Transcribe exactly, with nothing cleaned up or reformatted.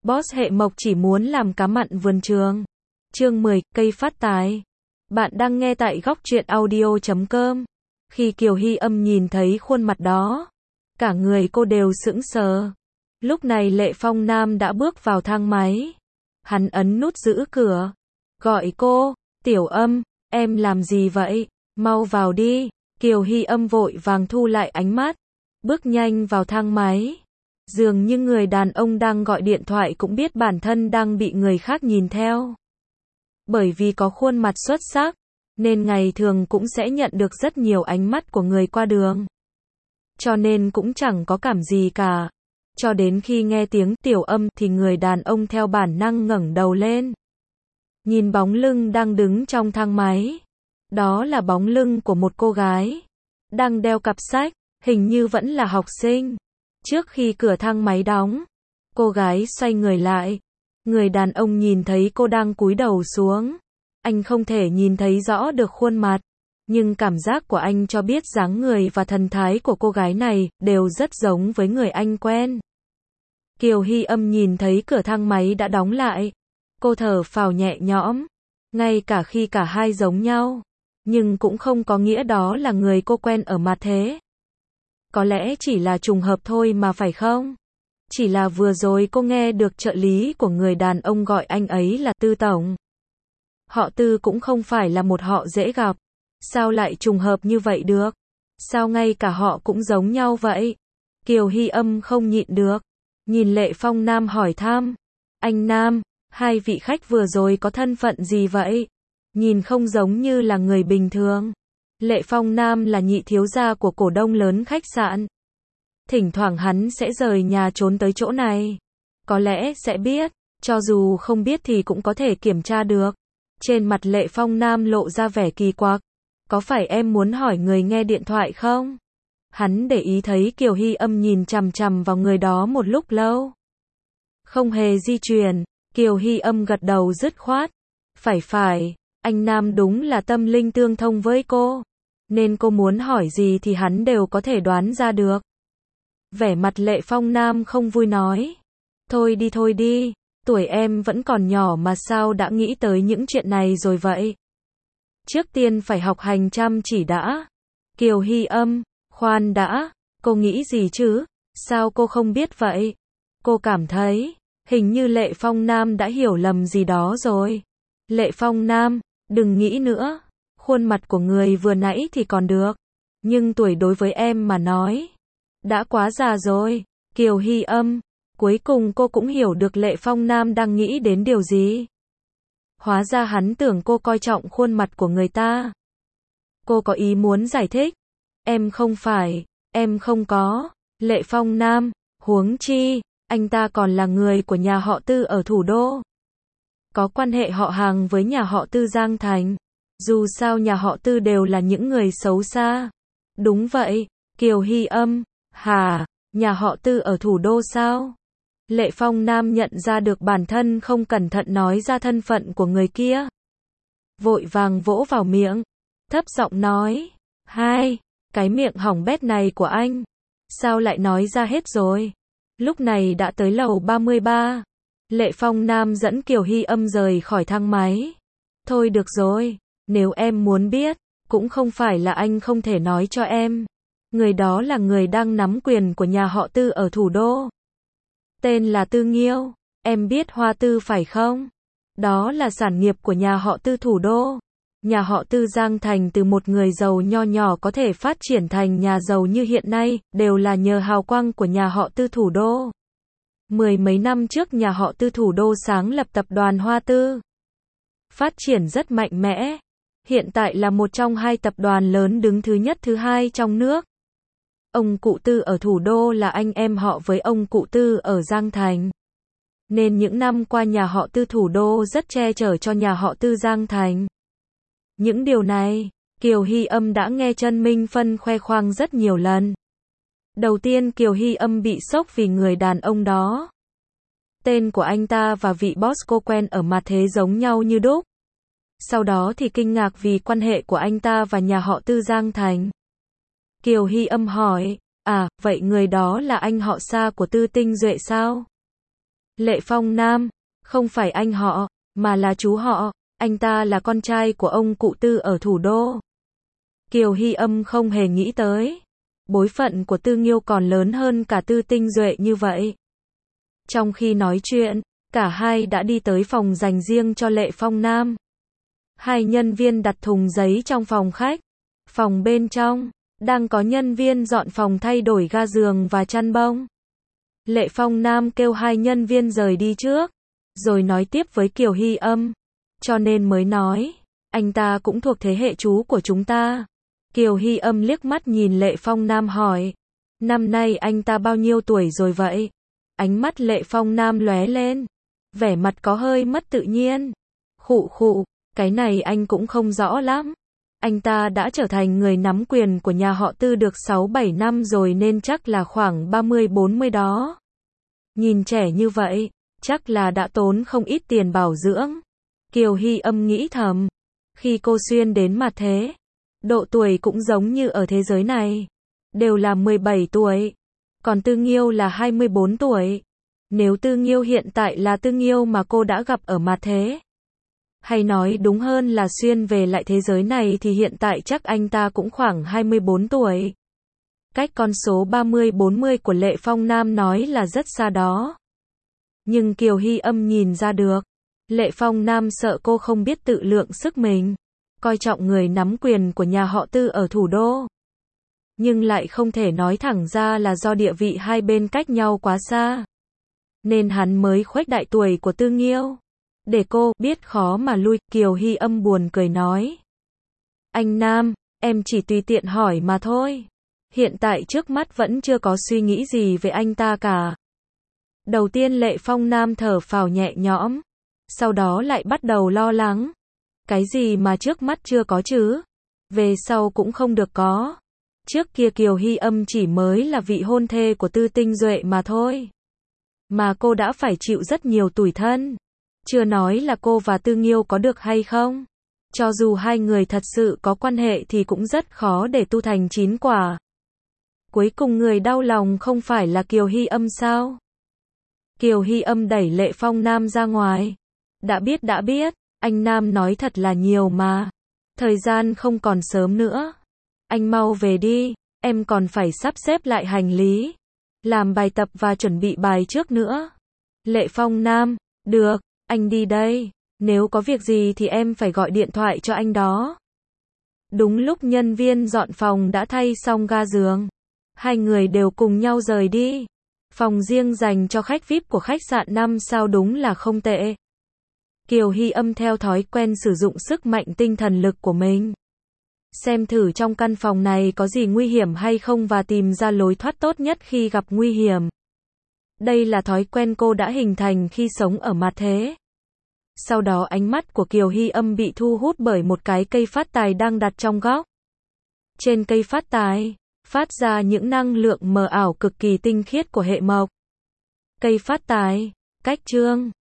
Boss hệ mộc chỉ muốn làm cá mặn vườn trường. Chương mười, cây phát tài. Bạn đang nghe tại góc truyện audio chấm com. Khi Kiều Hy Âm nhìn thấy khuôn mặt đó, cả người cô đều sững sờ. Lúc này Lệ Phong Nam đã bước vào thang máy. Hắn ấn nút giữ cửa, gọi cô, Tiểu Âm, em làm gì vậy? Mau vào đi. Kiều Hy Âm vội vàng thu lại ánh mắt, bước nhanh vào thang máy. Dường như người đàn ông đang gọi điện thoại cũng biết bản thân đang bị người khác nhìn theo. Bởi vì có khuôn mặt xuất sắc, nên ngày thường cũng sẽ nhận được rất nhiều ánh mắt của người qua đường. Cho nên cũng chẳng có cảm gì cả. Cho đến khi nghe tiếng Tiểu Âm thì người đàn ông theo bản năng ngẩng đầu lên. Nhìn bóng lưng đang đứng trong thang máy. Đó là bóng lưng của một cô gái. Đang đeo cặp sách, hình như vẫn là học sinh. Trước khi cửa thang máy đóng, cô gái xoay người lại. Người đàn ông nhìn thấy cô đang cúi đầu xuống. Anh không thể nhìn thấy rõ được khuôn mặt, nhưng cảm giác của anh cho biết dáng người và thần thái của cô gái này đều rất giống với người anh quen. Kiều Hy Âm nhìn thấy cửa thang máy đã đóng lại. Cô thở phào nhẹ nhõm. Ngay cả khi cả hai giống nhau, nhưng cũng không có nghĩa đó là người cô quen ở mặt thế. Có lẽ chỉ là trùng hợp thôi mà phải không? Chỉ là vừa rồi cô nghe được trợ lý của người đàn ông gọi anh ấy là Tư Tổng. Họ Tư cũng không phải là một họ dễ gặp. Sao lại trùng hợp như vậy được? Sao ngay cả họ cũng giống nhau vậy? Kiều Hy Âm không nhịn được. Nhìn Lệ Phong Nam hỏi thăm. Anh Nam, hai vị khách vừa rồi có thân phận gì vậy? Nhìn không giống như là người bình thường. Lệ Phong Nam là nhị thiếu gia của cổ đông lớn khách sạn. Thỉnh thoảng hắn sẽ rời nhà trốn tới chỗ này. Có lẽ sẽ biết, cho dù không biết thì cũng có thể kiểm tra được. Trên mặt Lệ Phong Nam lộ ra vẻ kỳ quặc. Có phải em muốn hỏi người nghe điện thoại không? Hắn để ý thấy Kiều Hy Âm nhìn chằm chằm vào người đó một lúc lâu. Không hề di chuyển, Kiều Hy Âm gật đầu dứt khoát. Phải phải, anh Nam đúng là tâm linh tương thông với cô. Nên cô muốn hỏi gì thì hắn đều có thể đoán ra được. Vẻ mặt Lệ Phong Nam không vui nói. Thôi đi thôi đi, tuổi em vẫn còn nhỏ mà sao đã nghĩ tới những chuyện này rồi vậy? Trước tiên phải học hành chăm chỉ đã. Kiều Hy Âm, khoan đã, cô nghĩ gì chứ? Sao cô không biết vậy? Cô cảm thấy, hình như Lệ Phong Nam đã hiểu lầm gì đó rồi. Lệ Phong Nam, đừng nghĩ nữa. Khuôn mặt của người vừa nãy thì còn được. Nhưng tuổi đối với em mà nói, đã quá già rồi. Kiều Hy Âm, cuối cùng cô cũng hiểu được Lệ Phong Nam đang nghĩ đến điều gì. Hóa ra hắn tưởng cô coi trọng khuôn mặt của người ta. Cô có ý muốn giải thích. Em không phải, em không có. Lệ Phong Nam, huống chi, anh ta còn là người của nhà họ Tư ở thủ đô. Có quan hệ họ hàng với nhà họ Tư Giang Thành. Dù sao nhà họ Tư đều là những người xấu xa. Đúng vậy, Kiều Hy Âm, hả, nhà họ Tư ở thủ đô sao? Lệ Phong Nam nhận ra được bản thân không cẩn thận nói ra thân phận của người kia. Vội vàng vỗ vào miệng, thấp giọng nói, hai, cái miệng hỏng bét này của anh, sao lại nói ra hết rồi? Lúc này đã tới lầu ba mươi ba. Lệ Phong Nam dẫn Kiều Hy Âm rời khỏi thang máy. Thôi được rồi, nếu em muốn biết, cũng không phải là anh không thể nói cho em. Người đó là người đang nắm quyền của nhà họ Tư ở thủ đô. Tên là Tư Nghiêu, em biết Hoa Tư phải không? Đó là sản nghiệp của nhà họ Tư thủ đô. Nhà họ Tư Giang Thành từ một người giàu nho nhỏ có thể phát triển thành nhà giàu như hiện nay, đều là nhờ hào quang của nhà họ Tư thủ đô. Mười mấy năm trước nhà họ Tư thủ đô sáng lập tập đoàn Hoa Tư. Phát triển rất mạnh mẽ. Hiện tại là một trong hai tập đoàn lớn đứng thứ nhất thứ hai trong nước. Ông cụ Tư ở thủ đô là anh em họ với ông cụ Tư ở Giang Thành. Nên những năm qua nhà họ Tư thủ đô rất che chở cho nhà họ Tư Giang Thành. Những điều này, Kiều Hy Âm đã nghe Trân Minh Phân khoe khoang rất nhiều lần. Đầu tiên Kiều Hy Âm bị sốc vì người đàn ông đó. Tên của anh ta và vị boss cô quen ở mặt thế giống nhau như đúc. Sau đó thì kinh ngạc vì quan hệ của anh ta và nhà họ Tư Giang Thành. Kiều Hy Âm hỏi, à, vậy người đó là anh họ xa của Tư Tinh Duệ sao? Lệ Phong Nam, không phải anh họ, mà là chú họ, anh ta là con trai của ông cụ Tư ở thủ đô. Kiều Hy Âm không hề nghĩ tới, bối phận của Tư Nghiêu còn lớn hơn cả Tư Tinh Duệ như vậy. Trong khi nói chuyện, cả hai đã đi tới phòng dành riêng cho Lệ Phong Nam. Hai nhân viên đặt thùng giấy trong phòng khách. Phòng bên trong, đang có nhân viên dọn phòng thay đổi ga giường và chăn bông. Lệ Phong Nam kêu hai nhân viên rời đi trước, rồi nói tiếp với Kiều Hy Âm. Cho nên mới nói, anh ta cũng thuộc thế hệ chú của chúng ta. Kiều Hy Âm liếc mắt nhìn Lệ Phong Nam hỏi, năm nay anh ta bao nhiêu tuổi rồi vậy? Ánh mắt Lệ Phong Nam lóe lên, vẻ mặt có hơi mất tự nhiên. Khụ khụ, cái này anh cũng không rõ lắm. Anh ta đã trở thành người nắm quyền của nhà họ Tư được sáu bảy năm rồi nên chắc là khoảng ba mươi bốn mươi đó. Nhìn trẻ như vậy, chắc là đã tốn không ít tiền bảo dưỡng. Kiều Hy Âm nghĩ thầm, khi cô xuyên đến mặt thế, độ tuổi cũng giống như ở thế giới này, đều là mười bảy tuổi, còn Tư Nghiêu là hai mươi bốn tuổi. Nếu Tư Nghiêu hiện tại là Tư Nghiêu mà cô đã gặp ở mặt thế, hay nói đúng hơn là xuyên về lại thế giới này thì hiện tại chắc anh ta cũng khoảng hai mươi bốn tuổi. Cách con số ba mươi bốn mươi của Lệ Phong Nam nói là rất xa đó. Nhưng Kiều Hy Âm nhìn ra được, Lệ Phong Nam sợ cô không biết tự lượng sức mình, coi trọng người nắm quyền của nhà họ Tư ở thủ đô. Nhưng lại không thể nói thẳng ra là do địa vị hai bên cách nhau quá xa, nên hắn mới khuếch đại tuổi của Tư Nghiêu. Để cô biết khó mà lui, Kiều Hy Âm buồn cười nói. Anh Nam, em chỉ tùy tiện hỏi mà thôi. Hiện tại trước mắt vẫn chưa có suy nghĩ gì về anh ta cả. Đầu tiên Lệ Phong Nam thở phào nhẹ nhõm, sau đó lại bắt đầu lo lắng. Cái gì mà trước mắt chưa có chứ? Về sau cũng không được có. Trước kia Kiều Hy Âm chỉ mới là vị hôn thê của Tư Tinh Duệ mà thôi. Mà cô đã phải chịu rất nhiều tủi thân. Chưa nói là cô và Tư Nghiêu có được hay không. Cho dù hai người thật sự có quan hệ thì cũng rất khó để tu thành chín quả. Cuối cùng người đau lòng không phải là Kiều Hy Âm sao? Kiều Hy Âm đẩy Lệ Phong Nam ra ngoài. Đã biết đã biết, anh Nam nói thật là nhiều mà. Thời gian không còn sớm nữa. Anh mau về đi, em còn phải sắp xếp lại hành lý, làm bài tập và chuẩn bị bài trước nữa. Lệ Phong Nam, được, anh đi đây, nếu có việc gì thì em phải gọi điện thoại cho anh đó. Đúng lúc nhân viên dọn phòng đã thay xong ga giường, hai người đều cùng nhau rời đi. Phòng riêng dành cho khách vi ai pi của khách sạn năm sao đúng là không tệ. Kiều Hy Âm theo thói quen sử dụng sức mạnh tinh thần lực của mình, xem thử trong căn phòng này có gì nguy hiểm hay không và tìm ra lối thoát tốt nhất khi gặp nguy hiểm. Đây là thói quen cô đã hình thành khi sống ở mặt thế. Sau đó ánh mắt của Kiều Hy Âm bị thu hút bởi một cái cây phát tài đang đặt trong góc. Trên cây phát tài, phát ra những năng lượng mờ ảo cực kỳ tinh khiết của hệ mộc. Cây phát tài, cách chương